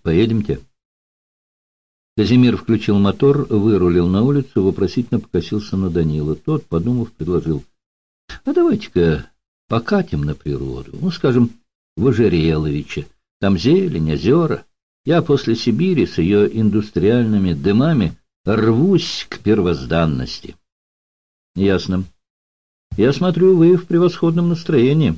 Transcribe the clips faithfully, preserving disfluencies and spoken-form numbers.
Поедемте. Казимир включил мотор, вырулил на улицу, вопросительно покосился на Данила. Тот, подумав, предложил: а давайте-ка покатим на природу, ну, скажем, в Ожереловиче. Там зелень, озера. Я после Сибири с ее индустриальными дымами рвусь к первозданности. Ясно. Я смотрю, вы в превосходном настроении.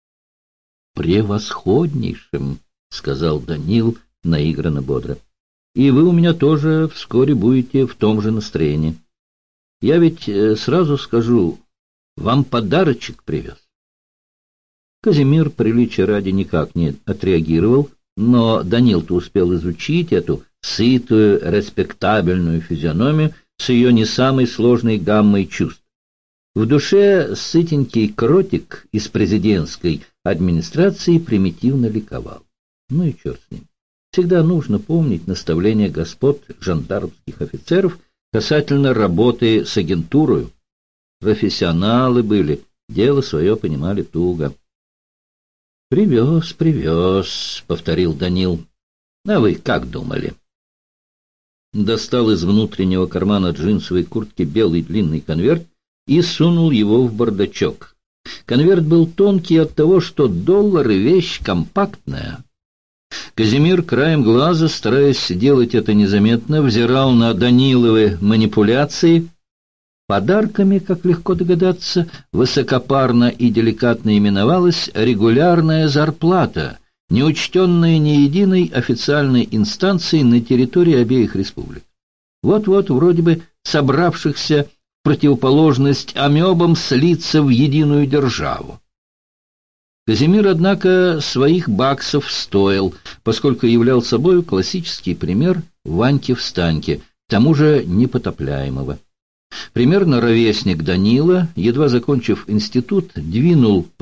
Превосходнейшим, сказал Данил наигранно бодро. И вы у меня тоже вскоре будете в том же настроении. Я ведь сразу скажу, вам подарочек привез. Казимир, приличия ради, никак не отреагировал, но Данил-то успел изучить эту сытую, респектабельную физиономию с ее не самой сложной гаммой чувств. В душе сытенький кротик из президентской администрации примитивно ликовал. Ну и черт с ним. Всегда нужно помнить наставления господ жандармских офицеров касательно работы с агентурой. Профессионалы были, дело свое понимали туго. «Привез, привез», — повторил Данил. «А вы как думали?» Достал из внутреннего кармана джинсовой куртки белый длинный конверт и сунул его в бардачок. Конверт был тонкий от того, что доллары — вещь компактная. Казимир краем глаза, стараясь делать это незаметно, взирал на Даниловы манипуляции. Подарками, как легко догадаться, высокопарно и деликатно именовалась регулярная зарплата, не учтенная ни единой официальной инстанцией на территории обеих республик. Вот-вот, вроде бы собравшихся в противоположность амебам слиться в единую державу. Казимир, однако, своих баксов стоил, поскольку являл собой классический пример Ваньки-встаньки, к тому же непотопляемого. Примерно ровесник Данила, едва закончив институт, двинул по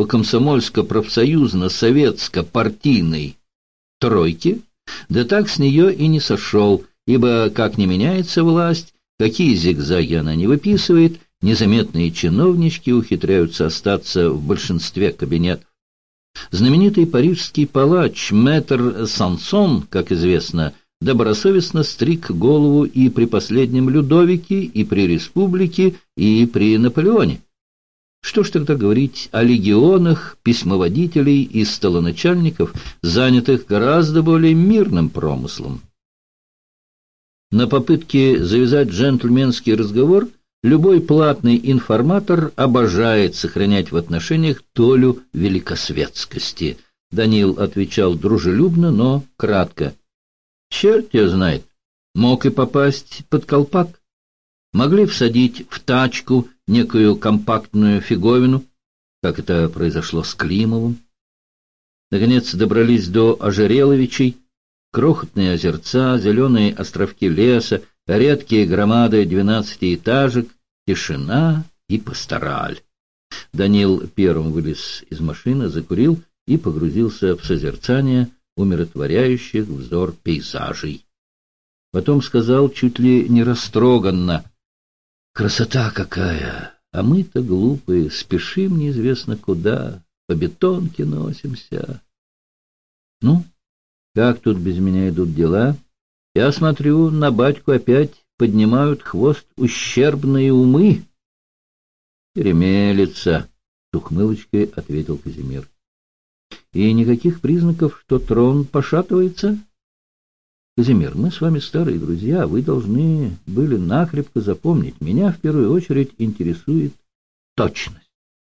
комсомольско-профсоюзно-советско-партийной тройке, да так с нее и не сошел, ибо, как не меняется власть, какие зигзаги она не выписывает, незаметные чиновнички ухитряются остаться в большинстве кабинетов. Знаменитый парижский палач мэтр Сансон, как известно, добросовестно стриг голову и при последнем Людовике, и при Республике, и при Наполеоне. Что ж тогда говорить о легионах письмоводителей и столоначальников, занятых гораздо более мирным промыслом? На попытке завязать джентльменский разговор любой платный информатор обожает сохранять в отношениях долю великосветскости. Данил отвечал дружелюбно, но кратко. Черт ее знает, мог и попасть под колпак. Могли всадить в тачку некую компактную фиговину, как это произошло с Климовым. Наконец добрались до Ожереловичей, крохотные озерца, зеленые островки леса, редкие громады двенадцатиэтажек, тишина и пастораль. Данил первым вылез из машины, закурил и погрузился в созерцание умиротворяющих взор пейзажей. Потом сказал чуть ли не растроганно: «Красота какая! А мы-то глупые, спешим неизвестно куда, по бетонке носимся. Ну, как тут без меня идут дела? Я смотрю, на батьку опять поднимают хвост ущербные умы». «Перемелется», — с ухмылочкой ответил Казимир. «И никаких признаков, что трон пошатывается?» «Казимир, мы с вами старые друзья, вы должны были накрепко запомнить. Меня в первую очередь интересует точность».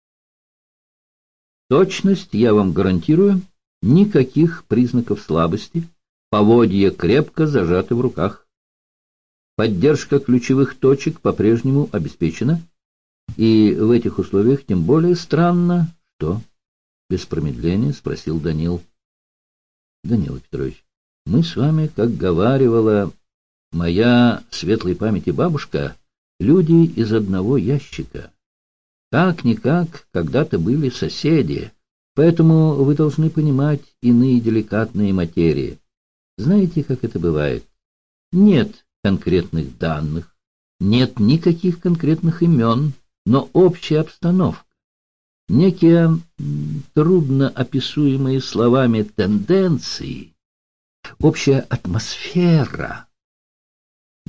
«Точность, я вам гарантирую, никаких признаков слабости, поводья крепко зажаты в руках. Поддержка ключевых точек по-прежнему обеспечена, и в этих условиях тем более странно, что...» Без промедления спросил Данил. «Данил Петрович, мы с вами, как говаривала моя светлой памяти бабушка, люди из одного ящика. Как-никак когда-то были соседи, поэтому вы должны понимать иные деликатные материи. Знаете, как это бывает? Нет конкретных данных, нет никаких конкретных имен, но общая обстановка. Некие трудно описуемые словами тенденции, общая атмосфера